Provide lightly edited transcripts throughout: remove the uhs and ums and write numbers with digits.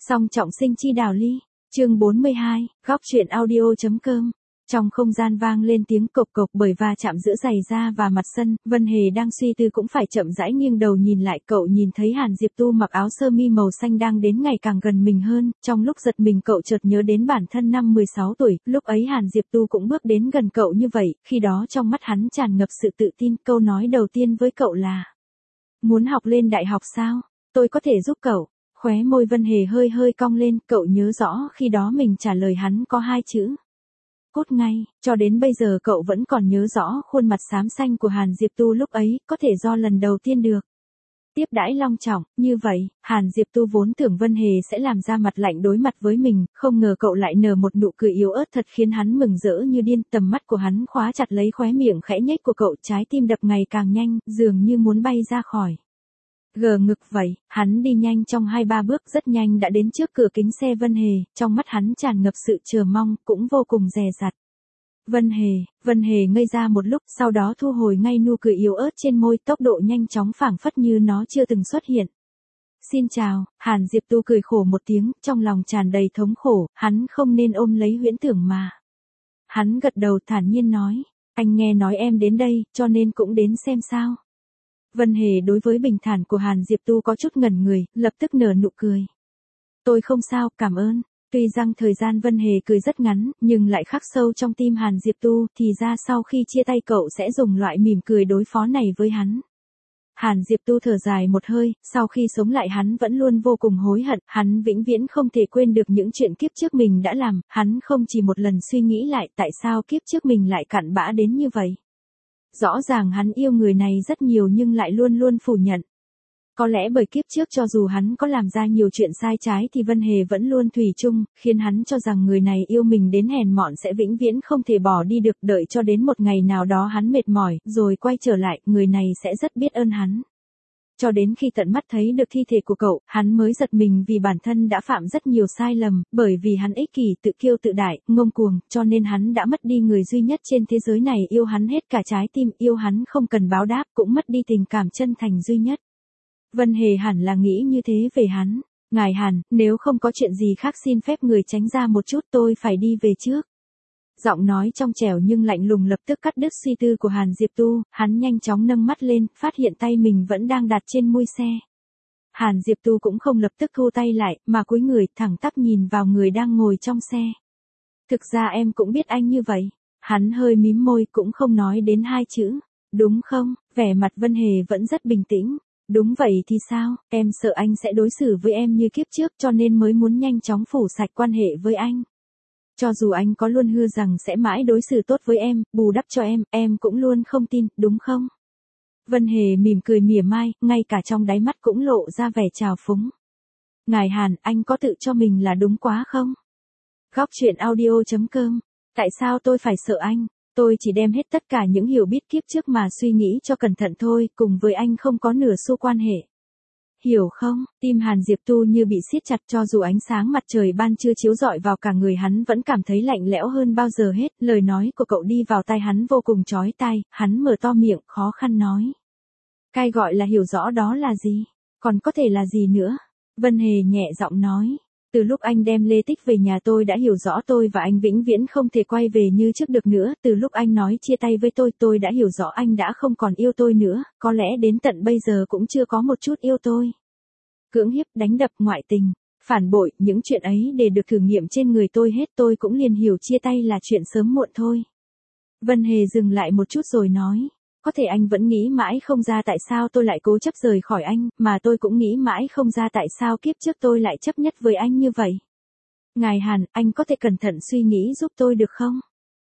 Song trọng sinh chi đào ly, chương 42, góc truyện audio.com. Trong không gian vang lên tiếng cộc cộc bởi va chạm giữa giày da và mặt sân, Vân Hề đang suy tư cũng phải chậm rãi nghiêng đầu nhìn lại. Cậu nhìn thấy Hàn Diệp Tu mặc áo sơ mi màu xanh đang đến ngày càng gần mình hơn, trong lúc giật mình cậu chợt nhớ đến bản thân năm 16 tuổi, lúc ấy Hàn Diệp Tu cũng bước đến gần cậu như vậy, khi đó trong mắt hắn tràn ngập sự tự tin, câu nói đầu tiên với cậu là: "Muốn học lên đại học sao? Tôi có thể giúp cậu." Khóe môi Vân Hề hơi hơi cong lên, cậu nhớ rõ khi đó mình trả lời hắn có 2 chữ: cốt ngay, cho đến bây giờ cậu vẫn còn nhớ rõ khuôn mặt xám xanh của Hàn Diệp Tu lúc ấy, có thể do lần đầu tiên được tiếp đãi long trọng, như vậy, Hàn Diệp Tu vốn tưởng Vân Hề sẽ làm ra mặt lạnh đối mặt với mình, không ngờ cậu lại nở một nụ cười yếu ớt thật khiến hắn mừng rỡ như điên, tầm mắt của hắn khóa chặt lấy khóe miệng khẽ nhếch của cậu, trái tim đập ngày càng nhanh, dường như muốn bay ra khỏi gờ ngực vậy, hắn đi nhanh trong 2-3 bước rất nhanh đã đến trước cửa kính xe Vân Hề, trong mắt hắn tràn ngập sự chờ mong, cũng vô cùng dè dặt. Vân Hề ngây ra một lúc, sau đó thu hồi ngay nụ cười yếu ớt trên môi, tốc độ nhanh chóng phảng phất như nó chưa từng xuất hiện. "Xin chào." Hàn Diệp Tu cười khổ một tiếng, trong lòng tràn đầy thống khổ, hắn không nên ôm lấy huyễn tưởng mà. Hắn gật đầu thản nhiên nói: "Anh nghe nói em đến đây, cho nên cũng đến xem sao." Vân Hề đối với bình thản của Hàn Diệp Tu có chút ngẩn người, lập tức nở nụ cười. "Tôi không sao, cảm ơn." Tuy rằng thời gian Vân Hề cười rất ngắn, nhưng lại khắc sâu trong tim Hàn Diệp Tu, thì ra sau khi chia tay cậu sẽ dùng loại mỉm cười đối phó này với hắn. Hàn Diệp Tu thở dài một hơi, sau khi sống lại hắn vẫn luôn vô cùng hối hận, hắn vĩnh viễn không thể quên được những chuyện kiếp trước mình đã làm, hắn không chỉ một lần suy nghĩ lại tại sao kiếp trước mình lại cặn bã đến như vậy. Rõ ràng hắn yêu người này rất nhiều nhưng lại luôn luôn phủ nhận. Có lẽ bởi kiếp trước cho dù hắn có làm ra nhiều chuyện sai trái thì Vân Hề vẫn luôn thủy chung, khiến hắn cho rằng người này yêu mình đến hèn mọn sẽ vĩnh viễn không thể bỏ đi được, đợi cho đến một ngày nào đó hắn mệt mỏi, rồi quay trở lại, người này sẽ rất biết ơn hắn. Cho đến khi tận mắt thấy được thi thể của cậu, hắn mới giật mình vì bản thân đã phạm rất nhiều sai lầm, bởi vì hắn ích kỷ, tự kiêu tự đại, ngông cuồng, cho nên hắn đã mất đi người duy nhất trên thế giới này yêu hắn hết cả trái tim, yêu hắn không cần báo đáp, cũng mất đi tình cảm chân thành duy nhất. Vân Hề hẳn là nghĩ như thế về hắn. "Ngài Hàn, nếu không có chuyện gì khác xin phép người tránh ra một chút, tôi phải đi về trước." Giọng nói trong trẻo nhưng lạnh lùng lập tức cắt đứt suy tư của Hàn Diệp Tu, hắn nhanh chóng nâng mắt lên, phát hiện tay mình vẫn đang đặt trên mui xe. Hàn Diệp Tu cũng không lập tức thu tay lại, mà cúi người thẳng tắp nhìn vào người đang ngồi trong xe. "Thực ra em cũng biết anh như vậy." Hắn hơi mím môi cũng không nói đến 2 chữ. "Đúng không?" Vẻ mặt Vân Hề vẫn rất bình tĩnh. "Đúng vậy thì sao, em sợ anh sẽ đối xử với em như kiếp trước cho nên mới muốn nhanh chóng phủ sạch quan hệ với anh. Cho dù anh có luôn hứa rằng sẽ mãi đối xử tốt với em, bù đắp cho em cũng luôn không tin, đúng không?" Vân Hề mỉm cười mỉa mai, ngay cả trong đáy mắt cũng lộ ra vẻ trào phúng. "Ngài Hàn, anh có tự cho mình là đúng quá không?" Góc truyện audio.com. Tại sao tôi phải sợ anh? Tôi chỉ đem hết tất cả những hiểu biết kiếp trước mà suy nghĩ cho cẩn thận thôi, cùng với anh không có nửa xu quan hệ. Hiểu không? Tim Hàn Diệp Tu như bị siết chặt, cho dù ánh sáng mặt trời ban trưa chiếu rọi vào cả người hắn vẫn cảm thấy lạnh lẽo hơn bao giờ hết, lời nói của cậu đi vào tai hắn vô cùng chói tai, hắn mở to miệng, khó khăn nói. "Cái gọi là hiểu rõ đó là gì? Còn có thể là gì nữa?" Vân Hề nhẹ giọng nói. "Từ lúc anh đem Lê Tích về nhà tôi đã hiểu rõ tôi và anh vĩnh viễn không thể quay về như trước được nữa, từ lúc anh nói chia tay với tôi đã hiểu rõ anh đã không còn yêu tôi nữa, có lẽ đến tận bây giờ cũng chưa có một chút yêu tôi. Cưỡng hiếp, đánh đập, ngoại tình, phản bội, những chuyện ấy để được thử nghiệm trên người tôi hết, tôi cũng liền hiểu chia tay là chuyện sớm muộn thôi." Vân Hề dừng lại một chút rồi nói. "Có thể anh vẫn nghĩ mãi không ra tại sao tôi lại cố chấp rời khỏi anh, mà tôi cũng nghĩ mãi không ra tại sao kiếp trước tôi lại chấp nhất với anh như vậy. Ngài Hàn, anh có thể cẩn thận suy nghĩ giúp tôi được không?"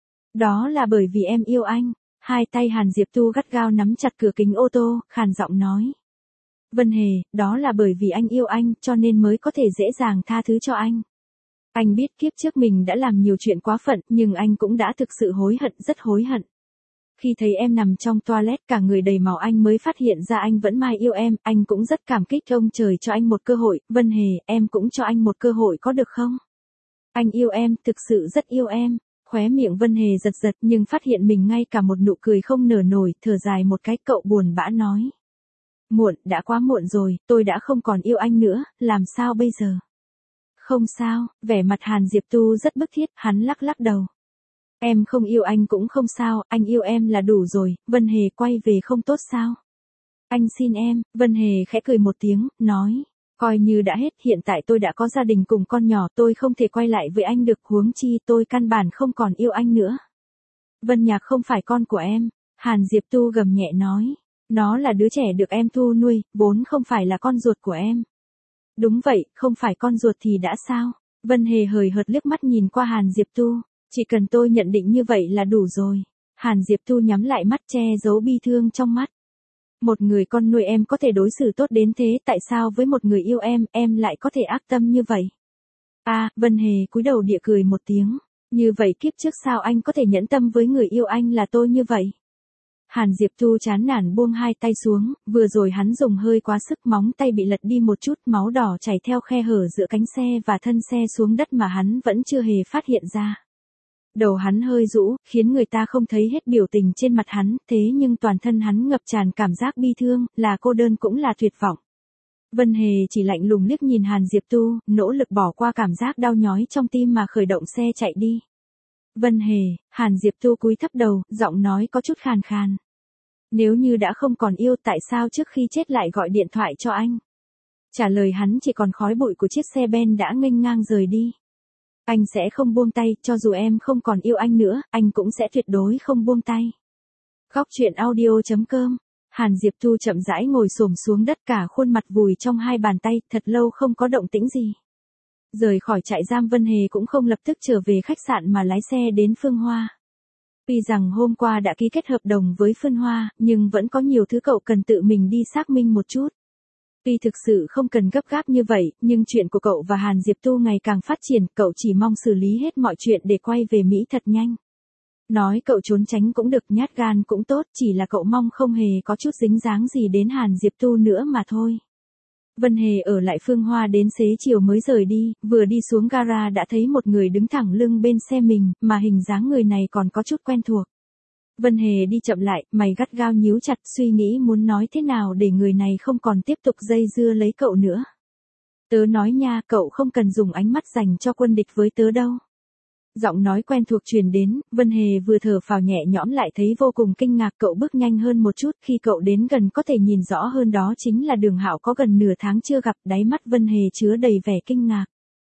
"Đó là bởi vì em yêu anh." Hai tay Hàn Diệp Tu gắt gao nắm chặt cửa kính ô tô, khàn giọng nói. "Vân Hề, đó là bởi vì anh yêu anh, cho nên mới có thể dễ dàng tha thứ cho anh. Anh biết kiếp trước mình đã làm nhiều chuyện quá phận, nhưng anh cũng đã thực sự hối hận, rất hối hận. Khi thấy em nằm trong toilet cả người đầy máu anh mới phát hiện ra anh vẫn mãi yêu em, anh cũng rất cảm kích ông trời cho anh một cơ hội, Vân Hề, em cũng cho anh một cơ hội có được không? Anh yêu em, thực sự rất yêu em." Khóe miệng Vân Hề giật giật nhưng phát hiện mình ngay cả một nụ cười không nở nổi, thở dài một cái, cậu buồn bã nói. "Muộn, đã quá muộn rồi, tôi đã không còn yêu anh nữa, làm sao bây giờ?" Không sao, vẻ mặt Hàn Diệp Tu rất bức thiết, hắn lắc lắc đầu. Em không yêu anh cũng không sao, anh yêu em là đủ rồi, Vân Hề quay về không tốt sao? Anh xin em, Vân Hề khẽ cười một tiếng, nói. Coi như đã hết, hiện tại tôi đã có gia đình cùng con nhỏ, tôi không thể quay lại với anh được, huống chi tôi căn bản không còn yêu anh nữa. Vân Nhạc không phải con của em, Hàn Diệp Tu gầm nhẹ nói. Nó là đứa trẻ được em thu nuôi, vốn không phải là con ruột của em. Đúng vậy, không phải con ruột thì đã sao? Vân Hề hời hợt liếc mắt nhìn qua Hàn Diệp Tu. Chỉ cần tôi nhận định như vậy là đủ rồi. Hàn Diệp Tu nhắm lại mắt che giấu bi thương trong mắt. Một người con nuôi em có thể đối xử tốt đến thế, tại sao với một người yêu em lại có thể ác tâm như vậy? Vân Hề cúi đầu địa cười một tiếng. Như vậy kiếp trước sao anh có thể nhẫn tâm với người yêu anh là tôi như vậy? Hàn Diệp Tu chán nản buông hai tay xuống, vừa rồi hắn dùng hơi quá sức, móng tay bị lật đi một chút, máu đỏ chảy theo khe hở giữa cánh xe và thân xe xuống đất mà hắn vẫn chưa hề phát hiện ra. Đầu hắn hơi rũ, khiến người ta không thấy hết biểu tình trên mặt hắn, thế nhưng toàn thân hắn ngập tràn cảm giác bi thương, là cô đơn cũng là tuyệt vọng. Vân Hề chỉ lạnh lùng liếc nhìn Hàn Diệp Tu, nỗ lực bỏ qua cảm giác đau nhói trong tim mà khởi động xe chạy đi. Vân Hề, Hàn Diệp Tu cúi thấp đầu, giọng nói có chút khàn khàn. Nếu như đã không còn yêu, tại sao trước khi chết lại gọi điện thoại cho anh? Trả lời hắn chỉ còn khói bụi của chiếc xe Ben đã nghênh ngang rời đi. Anh sẽ không buông tay, cho dù em không còn yêu anh nữa, anh cũng sẽ tuyệt đối không buông tay. Góc truyện audio.com. Hàn Diệp Tu chậm rãi ngồi xổm xuống đất, cả khuôn mặt vùi trong hai bàn tay, thật lâu không có động tĩnh gì. Rời khỏi trại giam, Vân Hề cũng không lập tức trở về khách sạn mà lái xe đến Phương Hoa. Tuy rằng hôm qua đã ký kết hợp đồng với Phương Hoa, nhưng vẫn có nhiều thứ cậu cần tự mình đi xác minh một chút. Tuy thực sự không cần gấp gáp như vậy, nhưng chuyện của cậu và Hàn Diệp Tu ngày càng phát triển, cậu chỉ mong xử lý hết mọi chuyện để quay về Mỹ thật nhanh. Nói cậu trốn tránh cũng được, nhát gan cũng tốt, chỉ là cậu mong không hề có chút dính dáng gì đến Hàn Diệp Tu nữa mà thôi. Vân Hề ở lại Phương Hoa đến xế chiều mới rời đi, vừa đi xuống gara đã thấy một người đứng thẳng lưng bên xe mình, mà hình dáng người này còn có chút quen thuộc. Vân Hề đi chậm lại, mày gắt gao nhíu chặt, suy nghĩ muốn nói thế nào để người này không còn tiếp tục dây dưa lấy cậu nữa. Tớ nói nha, cậu không cần dùng ánh mắt dành cho quân địch với tớ đâu. Giọng nói quen thuộc truyền đến, Vân Hề vừa thở phào nhẹ nhõm lại thấy vô cùng kinh ngạc, cậu bước nhanh hơn một chút, khi cậu đến gần có thể nhìn rõ hơn đó chính là Đường Hạo, có gần nửa tháng chưa gặp, đáy mắt Vân Hề chứa đầy vẻ kinh ngạc.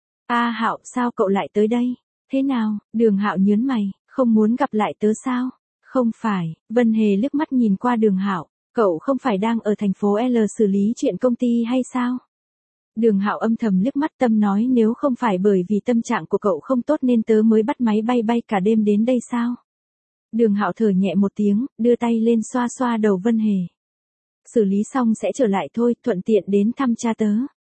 Hạo, sao cậu lại tới đây? Thế nào? Đường Hạo nhớn mày, không muốn gặp lại tớ sao? Không phải, Vân Hề liếc mắt nhìn qua Đường Hạo, cậu không phải đang ở thành phố L xử lý chuyện công ty hay sao? Đường Hạo âm thầm liếc mắt, tâm nói nếu không phải bởi vì tâm trạng của cậu không tốt nên tớ mới bắt máy bay bay cả đêm đến đây sao? Đường Hạo thở nhẹ một tiếng, đưa tay lên xoa xoa đầu Vân Hề. Xử lý xong sẽ trở lại thôi, thuận tiện đến thăm cha tớ.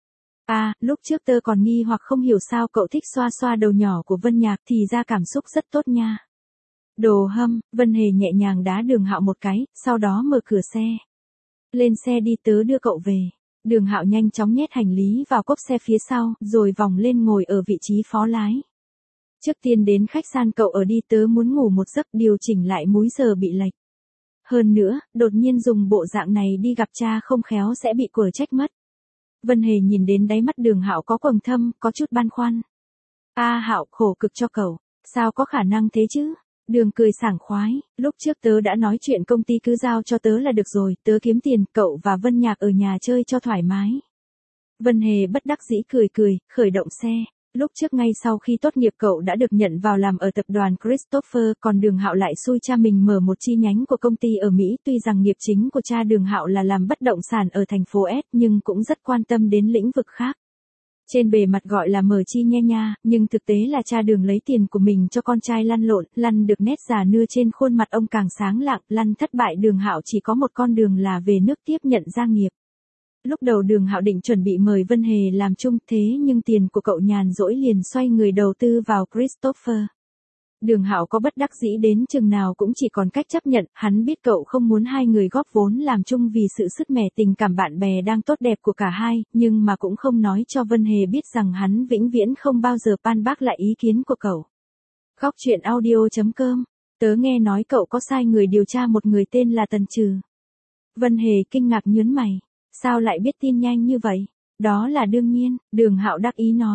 Lúc trước tớ còn nghi hoặc không hiểu sao cậu thích xoa xoa đầu nhỏ của Vân Nhạc, thì ra cảm xúc rất tốt nha. Đồ hâm, Vân Hề nhẹ nhàng đá Đường Hạo một cái, sau đó mở cửa xe. Lên xe đi, tớ đưa cậu về. Đường Hạo nhanh chóng nhét hành lý vào cốp xe phía sau, rồi vòng lên ngồi ở vị trí phó lái. Trước tiên đến khách sạn cậu ở đi, tớ muốn ngủ một giấc, điều chỉnh lại múi giờ bị lệch. Hơn nữa, đột nhiên dùng bộ dạng này đi gặp cha không khéo sẽ bị quở trách mất. Vân Hề nhìn đến đáy mắt Đường Hạo có quầng thâm, có chút băn khoăn. Hạo, khổ cực cho cậu, sao có khả năng thế chứ? Đường cười sảng khoái, lúc trước tớ đã nói chuyện công ty cứ giao cho tớ là được rồi, tớ kiếm tiền, cậu và Vân Nhạc ở nhà chơi cho thoải mái. Vân Hề bất đắc dĩ cười cười, khởi động xe. Lúc trước ngay sau khi tốt nghiệp cậu đã được nhận vào làm ở tập đoàn Christopher, còn Đường Hạo lại xui cha mình mở một chi nhánh của công ty ở Mỹ, tuy rằng nghiệp chính của cha Đường Hạo là làm bất động sản ở thành phố S nhưng cũng rất quan tâm đến lĩnh vực khác. Trên bề mặt gọi là mở chi nhe nha, nhưng thực tế là cha Đường lấy tiền của mình cho con trai lăn lộn, lăn được nét già nua trên khuôn mặt ông càng sáng lạng, lăn thất bại Đường Hạo chỉ có một con đường là về nước tiếp nhận gia nghiệp. Lúc đầu Đường Hạo định chuẩn bị mời Vân Hề làm chung, thế nhưng tiền của cậu nhàn rỗi liền xoay người đầu tư vào Christopher. Đường Hạo có bất đắc dĩ đến chừng nào cũng chỉ còn cách chấp nhận, hắn biết cậu không muốn hai người góp vốn làm chung vì sự sứt mẻ tình cảm bạn bè đang tốt đẹp của cả hai, nhưng mà cũng không nói cho Vân Hề biết rằng hắn vĩnh viễn không bao giờ pan bác lại ý kiến của cậu. Góc truyện audio.com. Tớ nghe nói cậu có sai người điều tra một người tên là Tần Trừ. Vân Hề kinh ngạc nhớn mày. Sao lại biết tin nhanh như vậy? Đó là đương nhiên, Đường Hạo đắc ý nói.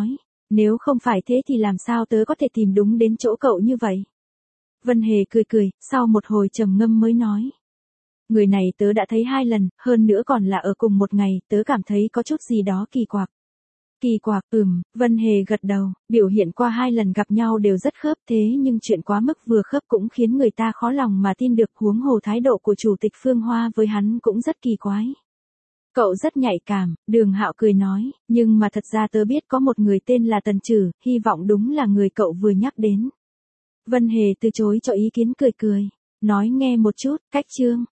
Nếu không phải thế thì làm sao tớ có thể tìm đúng đến chỗ cậu như vậy? Vân Hề cười cười, sau một hồi trầm ngâm mới nói. Người này tớ đã thấy 2 lần, hơn nữa còn là ở cùng một ngày, tớ cảm thấy có chút gì đó kỳ quặc. Kỳ quặc, Vân Hề gật đầu, biểu hiện qua 2 lần gặp nhau đều rất khớp thế nhưng chuyện quá mức vừa khớp cũng khiến người ta khó lòng mà tin được, huống hồ thái độ của Chủ tịch Phương Hoa với hắn cũng rất kỳ quái. Cậu rất nhạy cảm, Đường Hạo cười nói, nhưng mà thật ra tớ biết có một người tên là Tần Trử, hy vọng đúng là người cậu vừa nhắc đến. Vân Hề từ chối cho ý kiến cười cười, nói nghe một chút, cách chương.